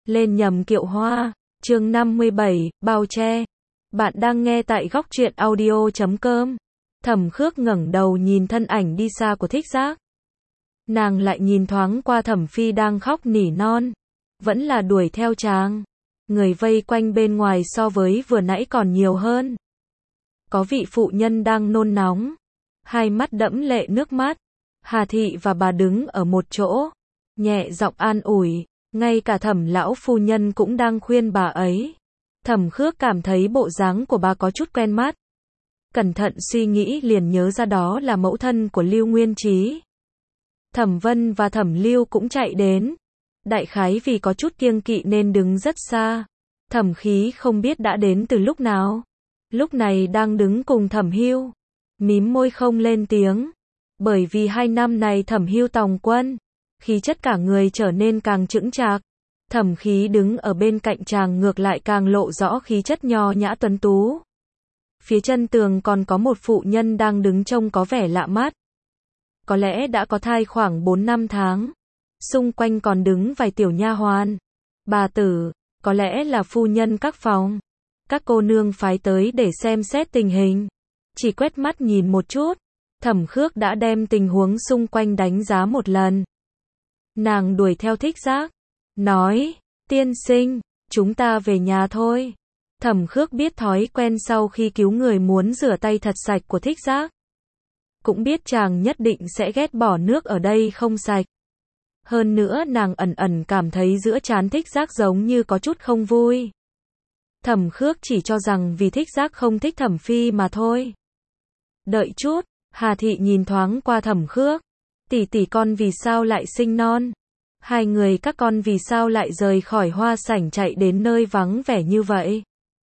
lên nhầm kiệu hoa. Chương 57, bao che. Bạn đang nghe tại góc truyện audio.com. Thẩm Khước ngẩng đầu nhìn thân ảnh đi xa của Thích Giác. Nàng lại nhìn thoáng qua Thẩm Phi đang khóc nỉ non. Vẫn là đuổi theo chàng. Người vây quanh bên ngoài so với vừa nãy còn nhiều hơn. Có vị phụ nhân đang nôn nóng. Hai mắt đẫm lệ nước mắt. Hà Thị và bà đứng ở một chỗ. Nhẹ giọng an ủi. Ngay cả Thẩm lão phu nhân cũng đang khuyên bà ấy. Thẩm Khước cảm thấy bộ dáng của bà có chút quen mắt. Cẩn thận suy nghĩ liền nhớ ra đó là mẫu thân của Lưu Nguyên Trí. Thẩm Vân và Thẩm Lưu cũng chạy đến. Đại khái vì có chút kiêng kỵ nên đứng rất xa. Thẩm Khí không biết đã đến từ lúc nào. Lúc này đang đứng cùng Thẩm Hưu. Mím môi không lên tiếng. Bởi vì 2 năm này Thẩm Hưu tòng quân. Khí chất cả người trở nên càng chững chạc. Thẩm Khí đứng ở bên cạnh chàng ngược lại càng lộ rõ khí chất nho nhã tuấn tú. Phía chân tường còn có một phụ nhân đang đứng trông có vẻ lạ mắt. Có lẽ đã có thai khoảng 4-5 tháng. Xung quanh còn đứng vài tiểu nha hoàn. Bà tử, có lẽ là phu nhân các phòng. Các cô nương phái tới để xem xét tình hình. Chỉ quét mắt nhìn một chút, Thẩm Khước đã đem tình huống xung quanh đánh giá một lần. Nàng đuổi theo Thích Giác, nói, tiên sinh, chúng ta về nhà thôi. Thẩm Khước biết thói quen sau khi cứu người muốn rửa tay thật sạch của Thích Giác. Cũng biết chàng nhất định sẽ ghét bỏ nước ở đây không sạch. Hơn nữa nàng ẩn ẩn cảm thấy giữa trán Thích Giác giống như có chút không vui. Thẩm Khước chỉ cho rằng vì Thích Giác không thích Thẩm Phi mà thôi. Đợi chút, Hà Thị nhìn thoáng qua Thẩm Khước. Tỷ tỷ con vì sao lại sinh non? Hai người các con vì sao lại rời khỏi hoa sảnh chạy đến nơi vắng vẻ như vậy?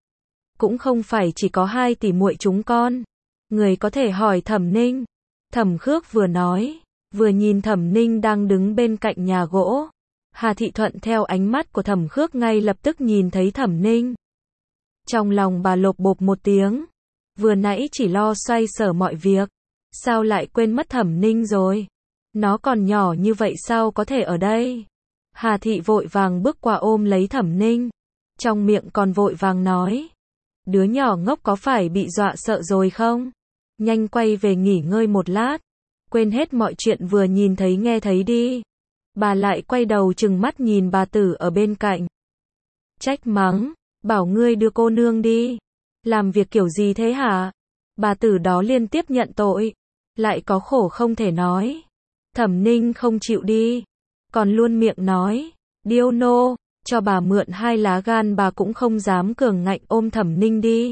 Cũng không phải chỉ có 2 tỷ muội chúng con. Người có thể hỏi Thẩm Ninh. Thẩm Khước vừa nói, vừa nhìn Thẩm Ninh đang đứng bên cạnh nhà gỗ. Hà Thị thuận theo ánh mắt của Thẩm Khước ngay lập tức nhìn thấy Thẩm Ninh. Trong lòng bà lộp bộp một tiếng. Vừa nãy chỉ lo xoay sở mọi việc. Sao lại quên mất Thẩm Ninh rồi? Nó còn nhỏ như vậy sao có thể ở đây? Hà Thị vội vàng bước qua ôm lấy Thẩm Ninh. Trong miệng còn vội vàng nói. Đứa nhỏ ngốc có phải bị dọa sợ rồi không? Nhanh quay về nghỉ ngơi một lát. Quên hết mọi chuyện vừa nhìn thấy nghe thấy đi. Bà lại quay đầu trừng mắt nhìn bà tử ở bên cạnh. Trách mắng, bảo ngươi đưa cô nương đi. Làm việc kiểu gì thế hả? Bà tử đó liên tiếp nhận tội. Lại có khổ không thể nói. Thẩm Ninh không chịu đi. Còn luôn miệng nói. Điêu nô, cho bà mượn 2 lá gan bà cũng không dám cường ngạnh ôm Thẩm Ninh đi.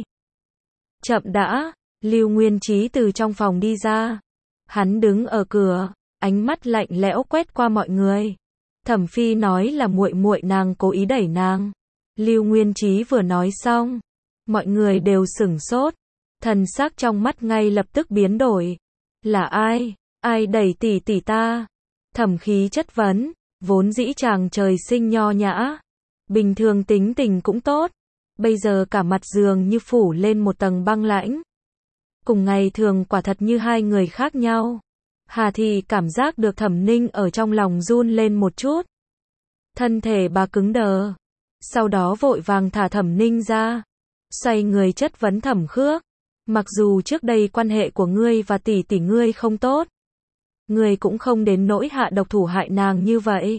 Chậm đã, Lưu Nguyên Trí từ trong phòng đi ra. Hắn đứng ở cửa, ánh mắt lạnh lẽo quét qua mọi người. Thẩm Phi nói là muội muội nàng cố ý đẩy nàng. Lưu Nguyên Trí vừa nói xong, mọi người đều sửng sốt, thần sắc trong mắt ngay lập tức biến đổi. Là ai? Ai đẩy tỷ tỷ ta? Thẩm Khí chất vấn, vốn dĩ chàng trời sinh nho nhã, bình thường tính tình cũng tốt, bây giờ cả mặt dường như phủ lên một tầng băng lãnh. Cùng ngày thường quả thật như 2 người khác nhau. Hà Thị cảm giác được Thẩm Ninh ở trong lòng run lên một chút. Thân thể bà cứng đờ. Sau đó vội vàng thả Thẩm Ninh ra. Xoay người chất vấn Thẩm Khước. Mặc dù trước đây quan hệ của ngươi và tỷ tỷ ngươi không tốt. Ngươi cũng không đến nỗi hạ độc thủ hại nàng như vậy.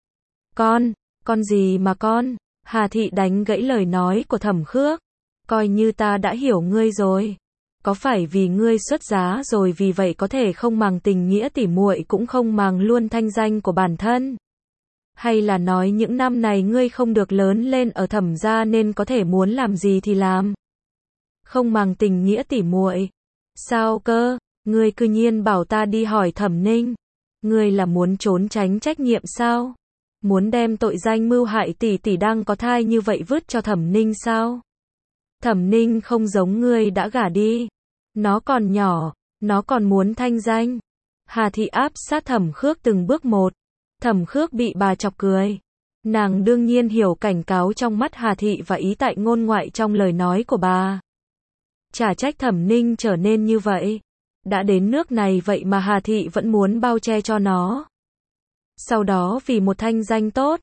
Con gì mà con? Hà Thị đánh gãy lời nói của Thẩm Khước. Coi như ta đã hiểu ngươi rồi. Có phải vì ngươi xuất giá rồi vì vậy có thể không màng tình nghĩa tỉ muội cũng không màng luôn thanh danh của bản thân? Hay là nói những năm này ngươi không được lớn lên ở Thẩm gia nên có thể muốn làm gì thì làm? Không màng tình nghĩa tỉ muội. Sao cơ? Ngươi cư nhiên bảo ta đi hỏi Thẩm Ninh. Ngươi là muốn trốn tránh trách nhiệm sao? Muốn đem tội danh mưu hại tỷ tỷ đang có thai như vậy vứt cho Thẩm Ninh sao? Thẩm Ninh không giống ngươi đã gả đi. Nó còn nhỏ, nó còn muốn thanh danh. Hà Thị áp sát Thẩm Khước từng bước một. Thẩm Khước bị bà chọc cười. Nàng đương nhiên hiểu cảnh cáo trong mắt Hà Thị và ý tại ngôn ngoại trong lời nói của bà. Chả trách Thẩm Ninh trở nên như vậy. Đã đến nước này vậy mà Hà Thị vẫn muốn bao che cho nó. Sau đó vì một thanh danh tốt,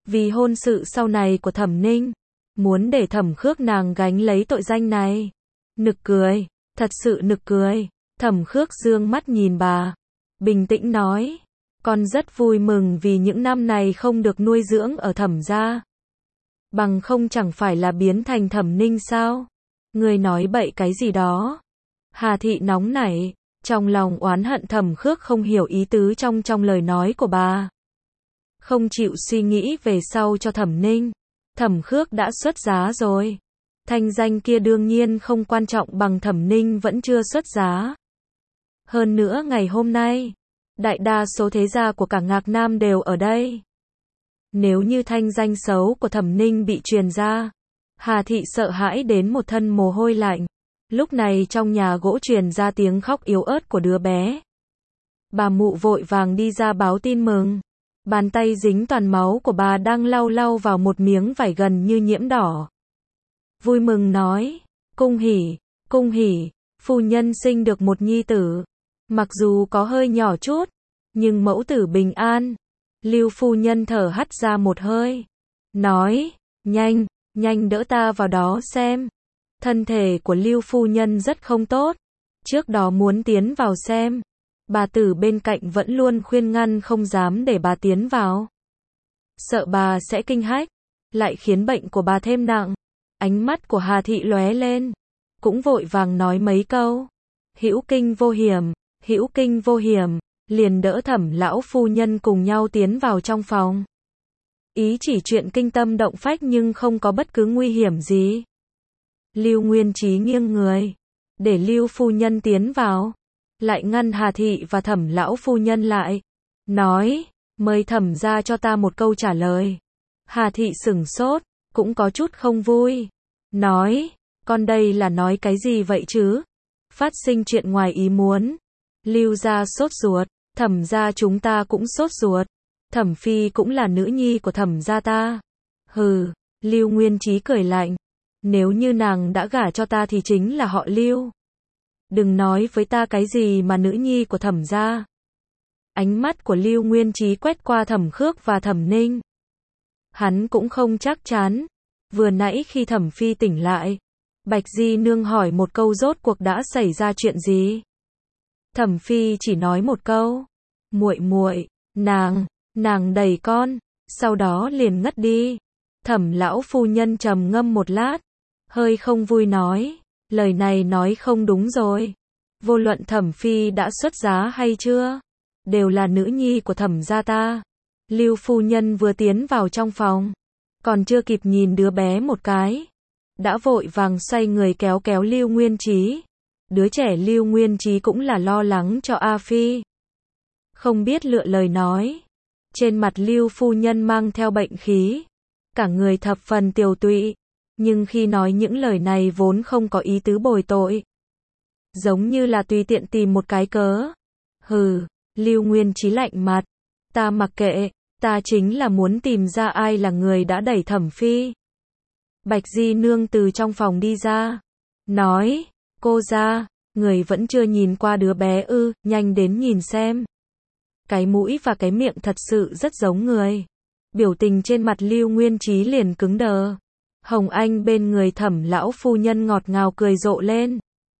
vì hôn sự sau này của Thẩm Ninh, muốn để Thẩm Khước nàng gánh lấy tội danh này. Nực cười, thật sự nực cười. Thẩm Khước dương mắt nhìn bà, bình tĩnh nói, con rất vui mừng vì những năm này không được nuôi dưỡng ở Thẩm gia. Bằng không chẳng phải là biến thành Thẩm Ninh sao? Ngươi nói bậy cái gì đó? Hà Thị nóng nảy, trong lòng oán hận Thẩm Khước không hiểu ý tứ trong lời nói của bà. Không chịu suy nghĩ về sau cho Thẩm Ninh. Thẩm Khước đã xuất giá rồi. Thanh danh kia đương nhiên không quan trọng bằng Thẩm Ninh vẫn chưa xuất giá. Hơn nữa ngày hôm nay, đại đa số thế gia của cả Ngạc Nam đều ở đây. Nếu như thanh danh xấu của Thẩm Ninh bị truyền ra, Hà Thị sợ hãi đến một thân mồ hôi lạnh. Lúc này trong nhà gỗ truyền ra tiếng khóc yếu ớt của đứa bé. Bà mụ vội vàng đi ra báo tin mừng. Bàn tay dính toàn máu của bà đang lau lau vào một miếng vải gần như nhiễm đỏ. Vui mừng nói, cung hỉ, phu nhân sinh được một nhi tử. Mặc dù có hơi nhỏ chút, nhưng mẫu tử bình an. Lưu phu nhân thở hắt ra một hơi. Nói, nhanh đỡ ta vào đó xem. Thân thể của Lưu phu nhân rất không tốt. Trước đó muốn tiến vào xem. Bà tử bên cạnh vẫn luôn khuyên ngăn không dám để bà tiến vào. Sợ bà sẽ kinh hách, lại khiến bệnh của bà thêm nặng. Ánh mắt của Hà Thị lóe lên, cũng vội vàng nói mấy câu. Hữu kinh vô hiểm, liền đỡ Thẩm lão phu nhân cùng nhau tiến vào trong phòng. Ý chỉ chuyện kinh tâm động phách nhưng không có bất cứ nguy hiểm gì. Lưu Nguyên Chí nghiêng người, để Lưu phu nhân tiến vào, lại ngăn Hà Thị và Thẩm lão phu nhân lại, nói, mời Thẩm ra cho ta một câu trả lời. Hà Thị sửng sốt, cũng có chút không vui, nói, con đây là nói cái gì vậy chứ? Phát sinh chuyện ngoài ý muốn. Lưu gia sốt ruột, Thẩm gia chúng ta cũng sốt ruột. Thẩm phi cũng là nữ nhi của Thẩm gia ta. Hừ, Lưu Nguyên Chí cười lạnh. Nếu như nàng đã gả cho ta thì chính là họ Lưu. Đừng nói với ta cái gì mà nữ nhi của Thẩm gia. Ánh mắt của Lưu Nguyên Chí quét qua Thẩm Khước và Thẩm Ninh. Hắn cũng không chắc chắn. Vừa nãy khi Thẩm phi tỉnh lại, Bạch Di nương hỏi một câu rốt cuộc đã xảy ra chuyện gì. Thẩm phi chỉ nói một câu, muội, nàng đẩy con, sau đó liền ngất đi. Thẩm lão phu nhân trầm ngâm một lát, hơi không vui nói, lời này nói không đúng rồi. Vô luận Thẩm phi đã xuất giá hay chưa, đều là nữ nhi của Thẩm gia ta. Lưu phu nhân vừa tiến vào trong phòng, còn chưa kịp nhìn đứa bé một cái, đã vội vàng xoay người kéo Lưu Nguyên Chí. Đứa trẻ Lưu Nguyên Chí cũng là lo lắng cho A Phi, không biết lựa lời nói. Trên mặt Lưu phu nhân mang theo bệnh khí, cả người thập phần tiều tụy, nhưng khi nói những lời này vốn không có ý tứ bồi tội, giống như là tùy tiện tìm một cái cớ. Hừ, Lưu Nguyên Chí lạnh mặt, ta mặc kệ, ta chính là muốn tìm ra ai là người đã đẩy Thẩm phi. Bạch Di nương từ trong phòng đi ra, nói, cô ra, người vẫn chưa nhìn qua đứa bé ư, nhanh đến nhìn xem. Cái mũi và cái miệng thật sự rất giống người. Biểu tình trên mặt Lưu Nguyên Chí liền cứng đờ. Hồng Anh bên người Thẩm lão phu nhân ngọt ngào cười rộ lên.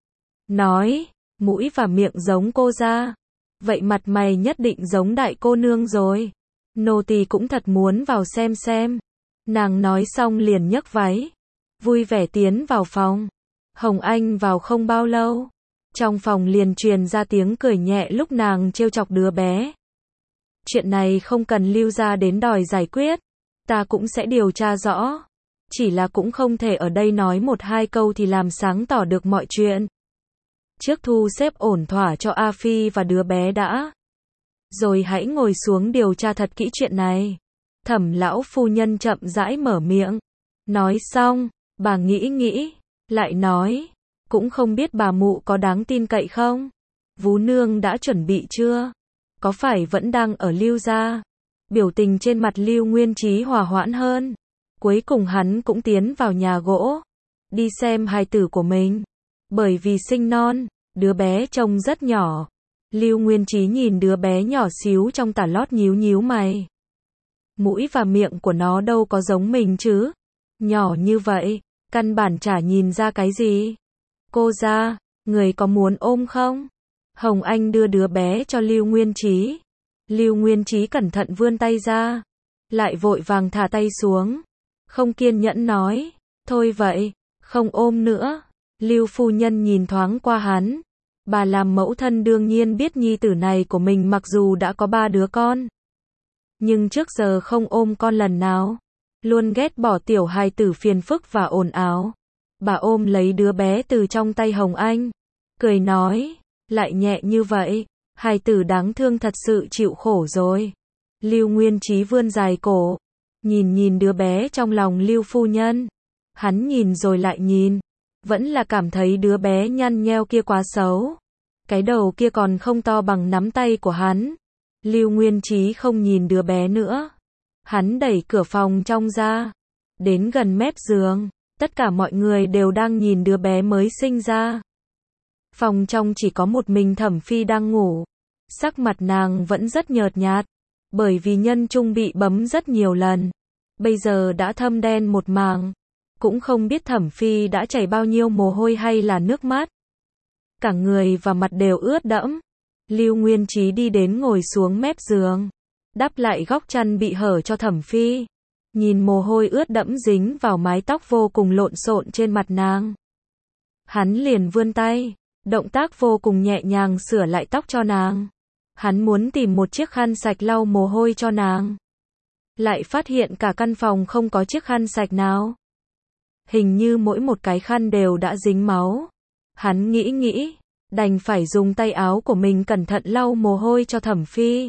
Nói, mũi và miệng giống cô ra. Vậy mặt mày nhất định giống đại cô nương rồi. Nô tỳ cũng thật muốn vào xem. Nàng nói xong liền nhấc váy, vui vẻ tiến vào phòng. Hồng Anh vào không bao lâu, trong phòng liền truyền ra tiếng cười nhẹ lúc nàng trêu chọc đứa bé. Chuyện này không cần Lưu gia đến đòi giải quyết, ta cũng sẽ điều tra rõ. Chỉ là cũng không thể ở đây nói một hai câu thì làm sáng tỏ được mọi chuyện. Trước thu xếp ổn thỏa cho A Phi và đứa bé đã, rồi hãy ngồi xuống điều tra thật kỹ chuyện này. Thẩm lão phu nhân chậm rãi mở miệng. Nói xong, bà nghĩ, lại nói, cũng không biết bà mụ có đáng tin cậy không? Vú nương đã chuẩn bị chưa? Có phải vẫn đang ở Lưu gia? Biểu tình trên mặt Lưu Nguyên Chí hòa hoãn hơn. Cuối cùng hắn cũng tiến vào nhà gỗ, đi xem hài tử của mình. Bởi vì sinh non, đứa bé trông rất nhỏ. Lưu Nguyên Chí nhìn đứa bé nhỏ xíu trong tả lót nhíu mày. Mũi và miệng của nó đâu có giống mình chứ. Nhỏ như vậy, căn bản chả nhìn ra cái gì. Cô ra, người có muốn ôm không? Hồng Anh đưa đứa bé cho Lưu Nguyên Trí. Lưu Nguyên Trí cẩn thận vươn tay ra, lại vội vàng thả tay xuống. Không kiên nhẫn nói, thôi vậy, không ôm nữa. Lưu phu nhân nhìn thoáng qua hắn. Bà làm mẫu thân đương nhiên biết nhi tử này của mình mặc dù đã có 3 đứa con, nhưng trước giờ không ôm con lần nào. Luôn ghét bỏ tiểu hài tử phiền phức và ồn ào. Bà ôm lấy đứa bé từ trong tay Hồng Anh, cười nói, lại nhẹ như vậy, hài tử đáng thương thật sự chịu khổ rồi. Lưu Nguyên Trí vươn dài cổ, nhìn đứa bé trong lòng Lưu phu nhân. Hắn nhìn rồi lại nhìn, vẫn là cảm thấy đứa bé nhăn nheo kia quá xấu. Cái đầu kia còn không to bằng nắm tay của hắn. Lưu Nguyên Trí không nhìn đứa bé nữa. Hắn đẩy cửa phòng trong ra, đến gần mép giường. Tất cả mọi người đều đang nhìn đứa bé mới sinh ra. Phòng trong chỉ có một mình Thẩm Phi đang ngủ. Sắc mặt nàng vẫn rất nhợt nhạt, bởi vì nhân trung bị bấm rất nhiều lần. Bây giờ đã thâm đen một mảng. Cũng không biết Thẩm Phi đã chảy bao nhiêu mồ hôi hay là nước mắt. Cả người và mặt đều ướt đẫm. Lưu Nguyên Trí đi đến ngồi xuống mép giường, đắp lại góc chăn bị hở cho Thẩm Phi. Nhìn mồ hôi ướt đẫm dính vào mái tóc vô cùng lộn xộn trên mặt nàng. Hắn liền vươn tay, động tác vô cùng nhẹ nhàng sửa lại tóc cho nàng. Hắn muốn tìm một chiếc khăn sạch lau mồ hôi cho nàng. Lại phát hiện cả căn phòng không có chiếc khăn sạch nào. Hình như mỗi một cái khăn đều đã dính máu. Hắn nghĩ, đành phải dùng tay áo của mình cẩn thận lau mồ hôi cho Thẩm Phi.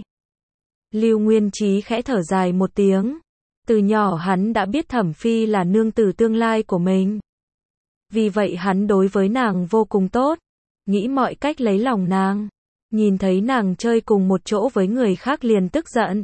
Lưu Nguyên Trí khẽ thở dài một tiếng. Từ nhỏ hắn đã biết Thẩm Phi là nương tử tương lai của mình. Vì vậy hắn đối với nàng vô cùng tốt, nghĩ mọi cách lấy lòng nàng. Nhìn thấy nàng chơi cùng một chỗ với người khác liền tức giận.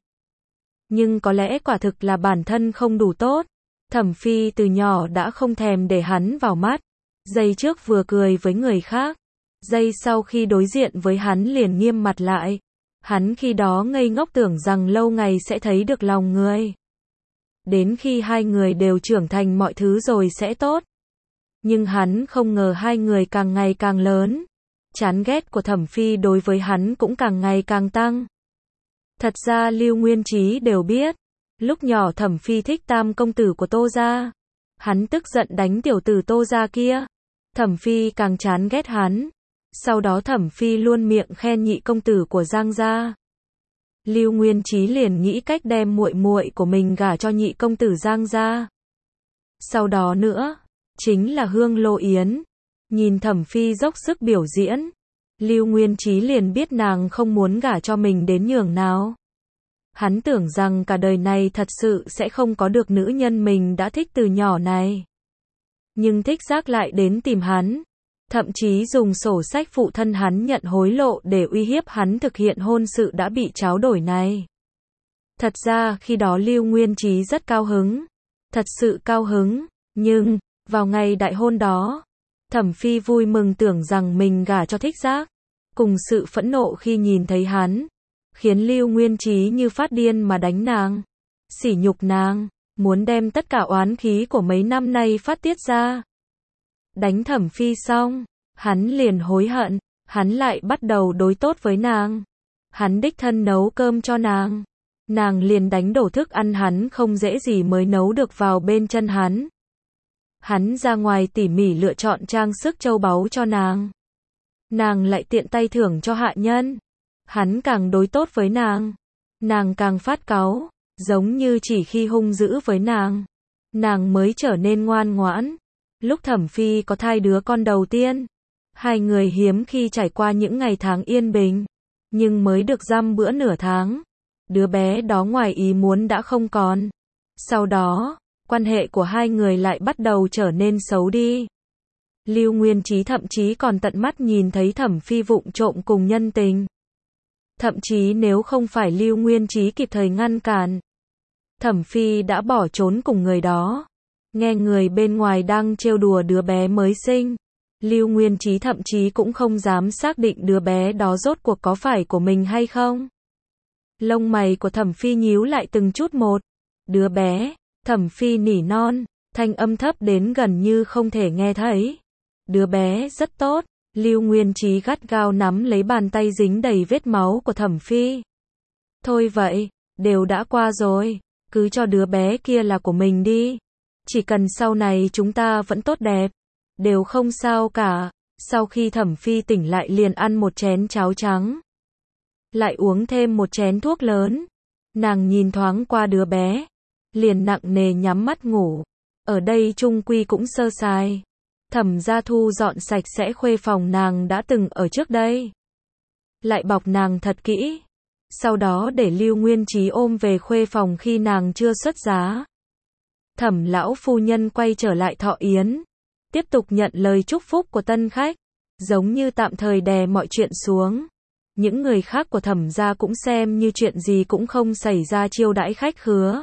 Nhưng có lẽ quả thực là bản thân không đủ tốt. Thẩm Phi từ nhỏ đã không thèm để hắn vào mắt. Giây trước vừa cười với người khác, giây sau khi đối diện với hắn liền nghiêm mặt lại. Hắn khi đó ngây ngốc tưởng rằng lâu ngày sẽ thấy được lòng người. Đến khi hai người đều trưởng thành mọi thứ rồi sẽ tốt. Nhưng hắn không ngờ hai người càng ngày càng lớn. Chán ghét của Thẩm Phi đối với hắn cũng càng ngày càng tăng. Thật ra Lưu Nguyên Trí đều biết. Lúc nhỏ Thẩm Phi thích tam công tử của Tô gia. Hắn tức giận đánh tiểu tử Tô gia kia. Thẩm Phi càng chán ghét hắn. Sau đó Thẩm Phi luôn miệng khen nhị công tử của Giang gia. Lưu Nguyên Trí liền nghĩ cách đem muội muội của mình gả cho nhị công tử Giang gia. Sau đó nữa, chính là Hương Lô Yến. Nhìn Thẩm Phi dốc sức biểu diễn, Lưu Nguyên Trí liền biết nàng không muốn gả cho mình đến nhường nào. Hắn tưởng rằng cả đời này thật sự sẽ không có được nữ nhân mình đã thích từ nhỏ này. Nhưng thích giác lại đến tìm hắn. Thậm chí dùng sổ sách phụ thân hắn nhận hối lộ để uy hiếp hắn thực hiện hôn sự đã bị tráo đổi này. Thật ra khi đó Lưu Nguyên Trí rất cao hứng. Thật sự cao hứng. Nhưng, vào ngày đại hôn đó, Thẩm Phi vui mừng tưởng rằng mình gả cho thích giác. Cùng sự phẫn nộ khi nhìn thấy hắn, khiến Lưu Nguyên Trí như phát điên mà đánh nàng, sỉ nhục nàng, muốn đem tất cả oán khí của mấy năm nay phát tiết ra. Đánh Thẩm Phi xong, hắn liền hối hận, hắn lại bắt đầu đối tốt với nàng. Hắn đích thân nấu cơm cho nàng. Nàng liền đánh đổ thức ăn hắn không dễ gì mới nấu được vào bên chân hắn. Hắn ra ngoài tỉ mỉ lựa chọn trang sức châu báu cho nàng. Nàng lại tiện tay thưởng cho hạ nhân. Hắn càng đối tốt với nàng, nàng càng phát cáu, giống như chỉ khi hung dữ với nàng mới trở nên ngoan ngoãn. Lúc Thẩm Phi có thai đứa con đầu tiên, hai người hiếm khi trải qua những ngày tháng yên bình, nhưng mới được dăm bữa nửa tháng, đứa bé đó ngoài ý muốn đã không còn. Sau đó, quan hệ của hai người lại bắt đầu trở nên xấu đi. Lưu Nguyên Trí thậm chí còn tận mắt nhìn thấy Thẩm Phi vụng trộm cùng nhân tình. Thậm chí nếu không phải Lưu Nguyên Trí kịp thời ngăn cản, Thẩm Phi đã bỏ trốn cùng người đó. Nghe người bên ngoài đang trêu đùa đứa bé mới sinh, Lưu Nguyên Trí thậm chí cũng không dám xác định đứa bé đó rốt cuộc có phải của mình hay không. Lông mày của Thẩm Phi nhíu lại từng chút một. Đứa bé, Thẩm Phi nỉ non, thanh âm thấp đến gần như không thể nghe thấy. Đứa bé rất tốt. Lưu Nguyên Trí gắt gao nắm lấy bàn tay dính đầy vết máu của Thẩm Phi. Thôi vậy, đều đã qua rồi, cứ cho đứa bé kia là của mình đi. Chỉ cần sau này chúng ta vẫn tốt đẹp, đều không sao cả. Sau khi Thẩm Phi tỉnh lại liền ăn một chén cháo trắng, lại uống thêm một chén thuốc lớn. Nàng nhìn thoáng qua đứa bé, liền nặng nề nhắm mắt ngủ. Ở đây chung quy cũng sơ sài. Thẩm Gia thu dọn sạch sẽ khuê phòng nàng đã từng ở trước đây, lại bọc nàng thật kỹ. Sau đó để Lưu Nguyên Trí ôm về khuê phòng khi nàng chưa xuất giá. Thẩm lão phu nhân quay trở lại Thọ Yến, tiếp tục nhận lời chúc phúc của tân khách, giống như tạm thời đè mọi chuyện xuống. Những người khác của Thẩm gia cũng xem như chuyện gì cũng không xảy ra chiêu đãi khách khứa.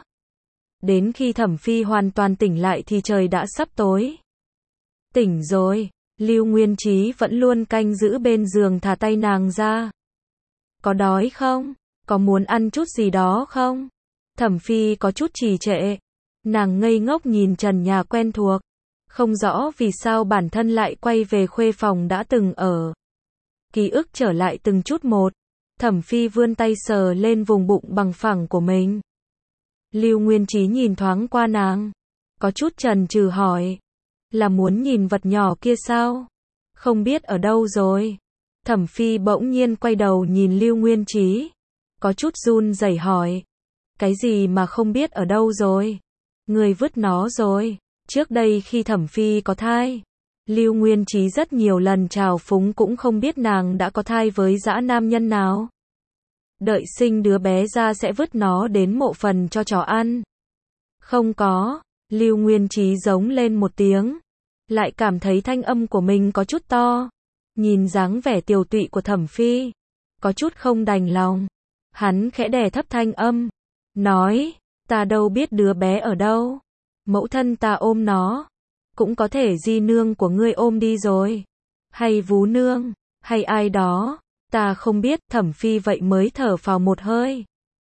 Đến khi Thẩm Phi hoàn toàn tỉnh lại thì trời đã sắp tối. Tỉnh rồi, Lưu Nguyên Trí vẫn luôn canh giữ bên giường thả tay nàng ra. Có đói không? Có muốn ăn chút gì đó không? Thẩm Phi có chút trì trệ. Nàng ngây ngốc nhìn trần nhà quen thuộc, không rõ vì sao bản thân lại quay về khuê phòng đã từng ở. Ký ức trở lại từng chút một. Thẩm Phi vươn tay sờ lên vùng bụng bằng phẳng của mình. Lưu Nguyên Trí nhìn thoáng qua nàng, có chút chần chừ hỏi, là muốn nhìn vật nhỏ kia sao? Không biết ở đâu rồi. Thẩm Phi bỗng nhiên quay đầu nhìn Lưu Nguyên Trí, có chút run rẩy hỏi, cái gì mà không biết ở đâu rồi? Người vứt nó rồi. Trước đây khi Thẩm Phi có thai, Lưu Nguyên Trí rất nhiều lần trào phúng cũng không biết nàng đã có thai với dã nam nhân nào. Đợi sinh đứa bé ra sẽ vứt nó đến mộ phần cho chó ăn. Không có. Lưu Nguyên Trí giống lên một tiếng, lại cảm thấy thanh âm của mình có chút to. Nhìn dáng vẻ tiều tụy của Thẩm Phi, có chút không đành lòng. Hắn khẽ đè thấp thanh âm, nói, ta đâu biết đứa bé ở đâu. Mẫu thân ta ôm nó, cũng có thể di nương của ngươi ôm đi rồi, hay vú nương, hay ai đó, ta không biết. Thẩm Phi vậy mới thở phào một hơi.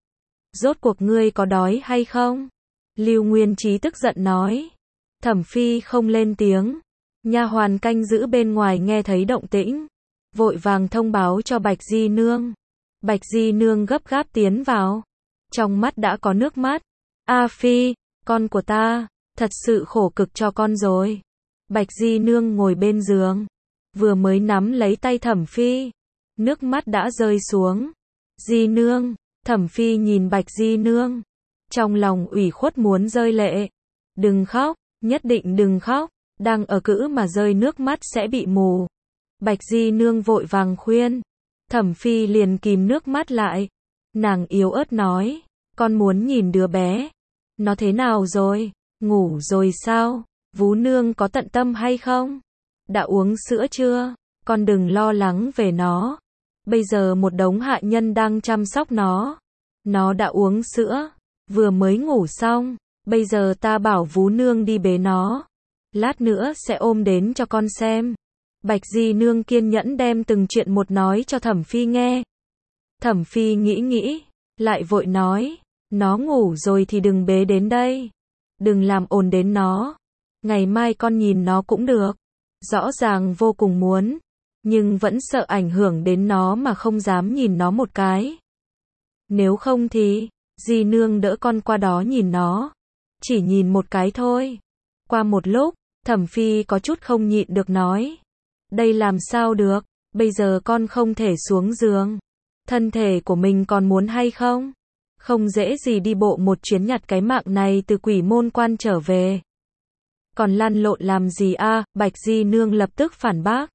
Rốt cuộc ngươi có đói hay không? Lưu Nguyên Trí tức giận nói. Thẩm Phi không lên tiếng. Nha hoàn canh giữ bên ngoài nghe thấy động tĩnh, vội vàng thông báo cho Bạch Di Nương. Bạch Di Nương gấp gáp tiến vào, trong mắt đã có nước mắt. A Phi, con của ta, thật sự khổ cực cho con rồi. Bạch Di Nương ngồi bên giường, vừa mới nắm lấy tay Thẩm Phi, nước mắt đã rơi xuống. Di Nương, Thẩm Phi nhìn Bạch Di Nương, trong lòng ủy khuất muốn rơi lệ. Đừng khóc, nhất định đừng khóc, đang ở cữ mà rơi nước mắt sẽ bị mù. Bạch Di Nương vội vàng khuyên. Thẩm Phi liền kìm nước mắt lại. Nàng yếu ớt nói, con muốn nhìn đứa bé. Nó thế nào rồi? Ngủ rồi sao? Vú nương có tận tâm hay không? Đã uống sữa chưa? Con đừng lo lắng về nó. Bây giờ một đống hạ nhân đang chăm sóc nó. Nó đã uống sữa, vừa mới ngủ xong. Bây giờ ta bảo vú nương đi bế nó. Lát nữa sẽ ôm đến cho con xem. Bạch Di Nương kiên nhẫn đem từng chuyện một nói cho Thẩm Phi nghe. Thẩm Phi nghĩ, lại vội nói, nó ngủ rồi thì đừng bế đến đây. Đừng làm ồn đến nó. Ngày mai con nhìn nó cũng được. Rõ ràng vô cùng muốn, nhưng vẫn sợ ảnh hưởng đến nó mà không dám nhìn nó một cái. Nếu không thì, Di Nương đỡ con qua đó nhìn nó. Chỉ nhìn một cái thôi. Qua một lúc, Thẩm Phi có chút không nhịn được nói. Đây làm sao được, bây giờ con không thể xuống giường. Thân thể của mình còn muốn hay không? Không dễ gì đi bộ một chuyến nhặt cái mạng này từ Quỷ Môn Quan trở về. Còn lăn lộn làm gì a? Bạch Di Nương lập tức phản bác.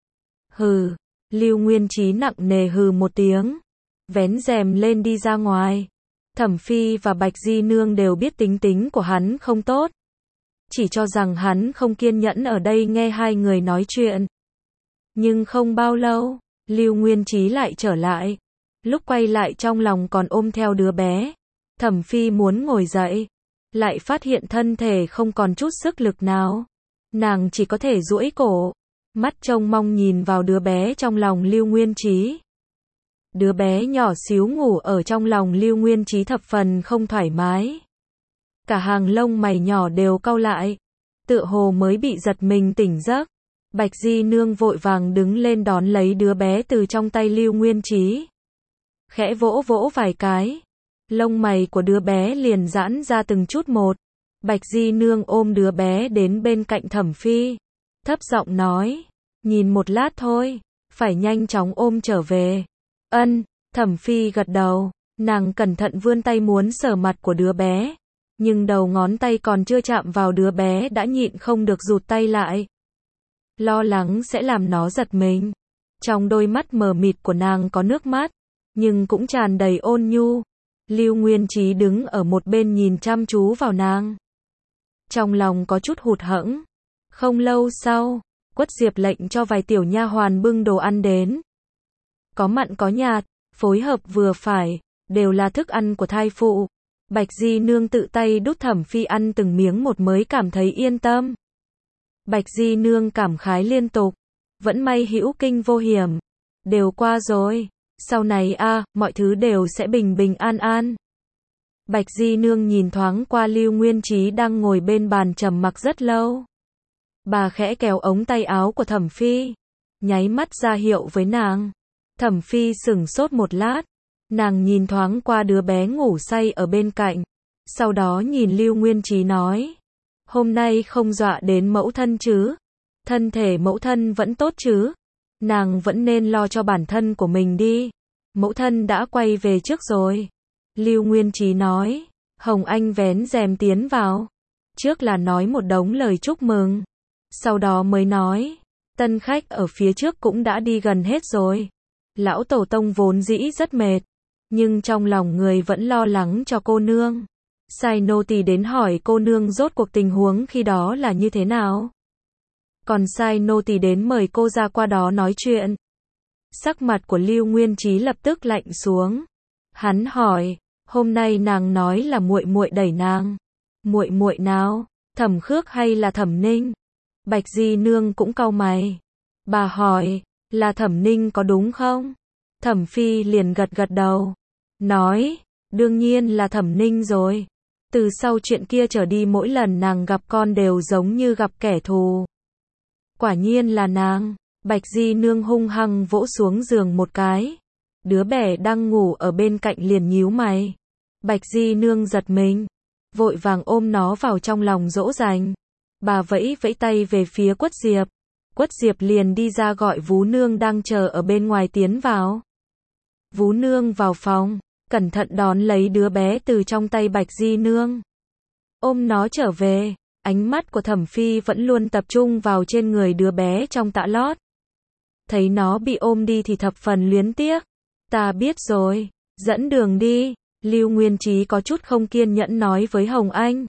Hừ, Lưu Nguyên Trí nặng nề hừ một tiếng, vén rèm lên đi ra ngoài. Thẩm Phi và Bạch Di Nương đều biết tính tính của hắn không tốt, chỉ cho rằng hắn không kiên nhẫn ở đây nghe hai người nói chuyện. Nhưng không bao lâu, Lưu Nguyên Trí lại trở lại. Lúc quay lại trong lòng còn ôm theo đứa bé. Thẩm Phi muốn ngồi dậy, lại phát hiện thân thể không còn chút sức lực nào. Nàng chỉ có thể duỗi cổ, mắt trông mong nhìn vào đứa bé trong lòng Lưu Nguyên Trí. Đứa bé nhỏ xíu ngủ ở trong lòng Lưu Nguyên Trí thập phần không thoải mái. Cả hàng lông mày nhỏ đều cau lại, tựa hồ mới bị giật mình tỉnh giấc. Bạch Di Nương vội vàng đứng lên đón lấy đứa bé từ trong tay Lưu Nguyên Trí. Khẽ vỗ vỗ vài cái, lông mày của đứa bé liền giãn ra từng chút một. Bạch Di Nương ôm đứa bé đến bên cạnh Thẩm Phi, thấp giọng nói, nhìn một lát thôi, phải nhanh chóng ôm trở về. Ân, Thẩm Phi gật đầu, nàng cẩn thận vươn tay muốn sờ mặt của đứa bé, nhưng đầu ngón tay còn chưa chạm vào đứa bé đã nhịn không được rụt tay lại. Lo lắng sẽ làm nó giật mình. Trong đôi mắt mờ mịt của nàng có nước mắt, nhưng cũng tràn đầy ôn nhu. Lưu Nguyên Trí đứng ở một bên nhìn chăm chú vào nàng. Trong lòng có chút hụt hẫng. Không lâu sau, Quất Diệp lệnh cho vài tiểu nha hoàn bưng đồ ăn đến. Có mặn có nhạt, phối hợp vừa phải, đều là thức ăn của thai phụ. Bạch Di Nương tự tay đút Thẩm Phi ăn từng miếng một mới cảm thấy yên tâm. Bạch Di Nương cảm khái liên tục, vẫn may hữu kinh vô hiểm, đều qua rồi, sau này mọi thứ đều sẽ bình bình an an. Bạch Di Nương nhìn thoáng qua Lưu Nguyên Trí đang ngồi bên bàn trầm mặc rất lâu. Bà khẽ kéo ống tay áo của Thẩm Phi, nháy mắt ra hiệu với nàng. Thẩm Phi sửng sốt một lát, nàng nhìn thoáng qua đứa bé ngủ say ở bên cạnh, sau đó nhìn Lưu Nguyên Trí nói, hôm nay không dọa đến mẫu thân chứ? Thân thể mẫu thân vẫn tốt chứ? Nàng vẫn nên lo cho bản thân của mình đi. Mẫu thân đã quay về trước rồi. Lưu Nguyên Trí nói. Hồng Anh vén rèm tiến vào. Trước là nói một đống lời chúc mừng. Sau đó mới nói. Tân khách ở phía trước cũng đã đi gần hết rồi. Lão tổ tông vốn dĩ rất mệt. Nhưng trong lòng người vẫn lo lắng cho cô nương. Sai nô tỳ đến hỏi cô nương rốt cuộc tình huống khi đó là như thế nào. Còn sai nô tỳ đến mời cô ra qua đó nói chuyện. Sắc mặt của Lưu Nguyên Trí lập tức lạnh xuống. Hắn hỏi, hôm nay nàng nói là muội muội đẩy nàng. Muội muội nào? Thẩm Khước hay là Thẩm Ninh? Bạch Di Nương cũng cau mày. Bà hỏi, là Thẩm Ninh có đúng không? Thẩm Phi liền gật gật đầu, nói, đương nhiên là Thẩm Ninh rồi. Từ sau chuyện kia trở đi mỗi lần nàng gặp con đều giống như gặp kẻ thù. Quả nhiên là nàng. Bạch Di Nương hung hăng vỗ xuống giường một cái. Đứa bé đang ngủ ở bên cạnh liền nhíu mày. Bạch Di Nương giật mình, vội vàng ôm nó vào trong lòng dỗ dành. Bà vẫy vẫy tay về phía Quất Diệp. Quất Diệp liền đi ra gọi Vú Nương đang chờ ở bên ngoài tiến vào. Vú Nương vào phòng, cẩn thận đón lấy đứa bé từ trong tay Bạch Di Nương. Ôm nó trở về, ánh mắt của Thẩm Phi vẫn luôn tập trung vào trên người đứa bé trong tã lót. Thấy nó bị ôm đi thì thập phần luyến tiếc. Ta biết rồi, dẫn đường đi. Lưu Nguyên Trí có chút không kiên nhẫn nói với Hồng Anh.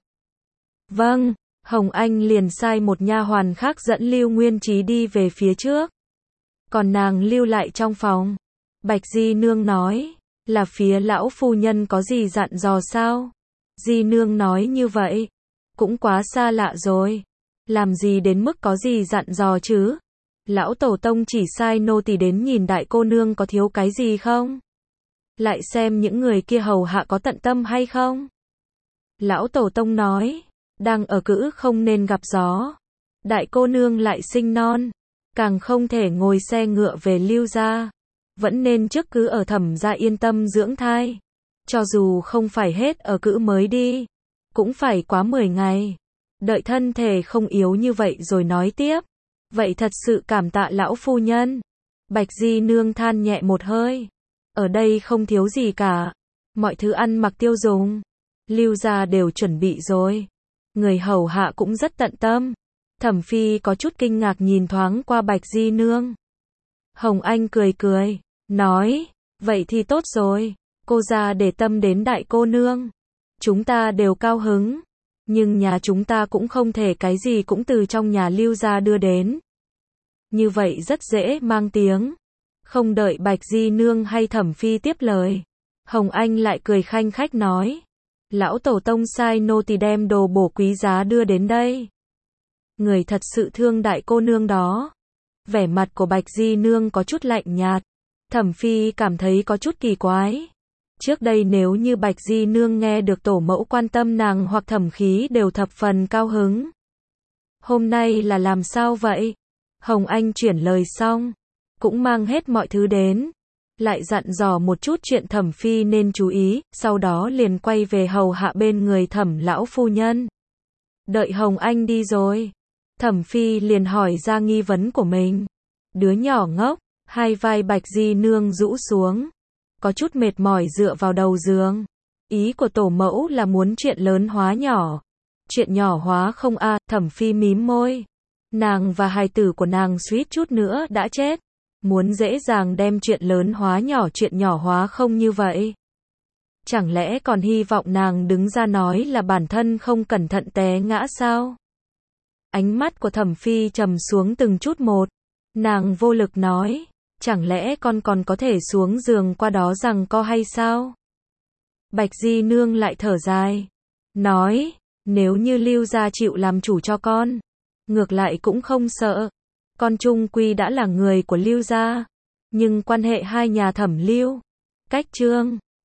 Vâng, Hồng Anh liền sai một nha hoàn khác dẫn Lưu Nguyên Trí đi về phía trước. Còn nàng lưu lại trong phòng. Bạch Di Nương nói, là phía lão phu nhân có gì dặn dò sao? Di Nương nói như vậy, cũng quá xa lạ rồi. Làm gì đến mức có gì dặn dò chứ? Lão tổ tông chỉ sai nô tỳ đến nhìn đại cô nương có thiếu cái gì không? Lại xem những người kia hầu hạ có tận tâm hay không? Lão tổ tông nói, đang ở cữ không nên gặp gió. Đại cô nương lại sinh non, càng không thể ngồi xe ngựa về Lưu gia. Vẫn nên trước cứ ở Thẩm gia yên tâm dưỡng thai. Cho dù không phải hết ở cữ mới đi, cũng phải quá 10 ngày. Đợi thân thể không yếu như vậy rồi nói tiếp. Vậy thật sự cảm tạ lão phu nhân. Bạch Di Nương than nhẹ một hơi. Ở đây không thiếu gì cả. Mọi thứ ăn mặc tiêu dùng, Lưu gia đều chuẩn bị rồi. Người hầu hạ cũng rất tận tâm. Thẩm Phi có chút kinh ngạc nhìn thoáng qua Bạch Di Nương. Hồng Anh cười cười, nói, vậy thì tốt rồi. Cô gia để tâm đến đại cô nương. Chúng ta đều cao hứng. Nhưng nhà chúng ta cũng không thể cái gì cũng từ trong nhà Lưu gia đưa đến. Như vậy rất dễ mang tiếng. Không đợi Bạch Di Nương hay Thẩm Phi tiếp lời, Hồng Anh lại cười khanh khách nói. Lão tổ tông sai nô tỳ đem đồ bổ quý giá đưa đến đây. Người thật sự thương đại cô nương đó. Vẻ mặt của Bạch Di Nương có chút lạnh nhạt. Thẩm Phi cảm thấy có chút kỳ quái. Trước đây nếu như Bạch Di Nương nghe được tổ mẫu quan tâm nàng hoặc Thẩm Khí đều thập phần cao hứng. Hôm nay là làm sao vậy? Hồng Anh chuyển lời xong, cũng mang hết mọi thứ đến, lại dặn dò một chút chuyện Thẩm Phi nên chú ý, sau đó liền quay về hầu hạ bên người Thẩm lão phu nhân. Đợi Hồng Anh đi rồi, Thẩm Phi liền hỏi ra nghi vấn của mình. Đứa nhỏ ngốc, hai vai Bạch Di Nương rũ xuống, có chút mệt mỏi dựa vào đầu giường. Ý của tổ mẫu là muốn chuyện lớn hóa nhỏ. Chuyện nhỏ hóa không a? Thẩm Phi mím môi. Nàng và hài tử của nàng suýt chút nữa đã chết. Muốn dễ dàng đem chuyện lớn hóa nhỏ, chuyện nhỏ hóa không như vậy. Chẳng lẽ còn hy vọng nàng đứng ra nói là bản thân không cẩn thận té ngã sao? Ánh mắt của Thẩm Phi trầm xuống từng chút một. Nàng vô lực nói, chẳng lẽ con còn có thể xuống giường qua đó giằng co hay sao? Bạch Di Nương lại thở dài, nói, nếu như Lưu gia chịu làm chủ cho con, ngược lại cũng không sợ. Con chung quy đã là người của Lưu gia, nhưng quan hệ hai nhà Thẩm Lưu, cách Trương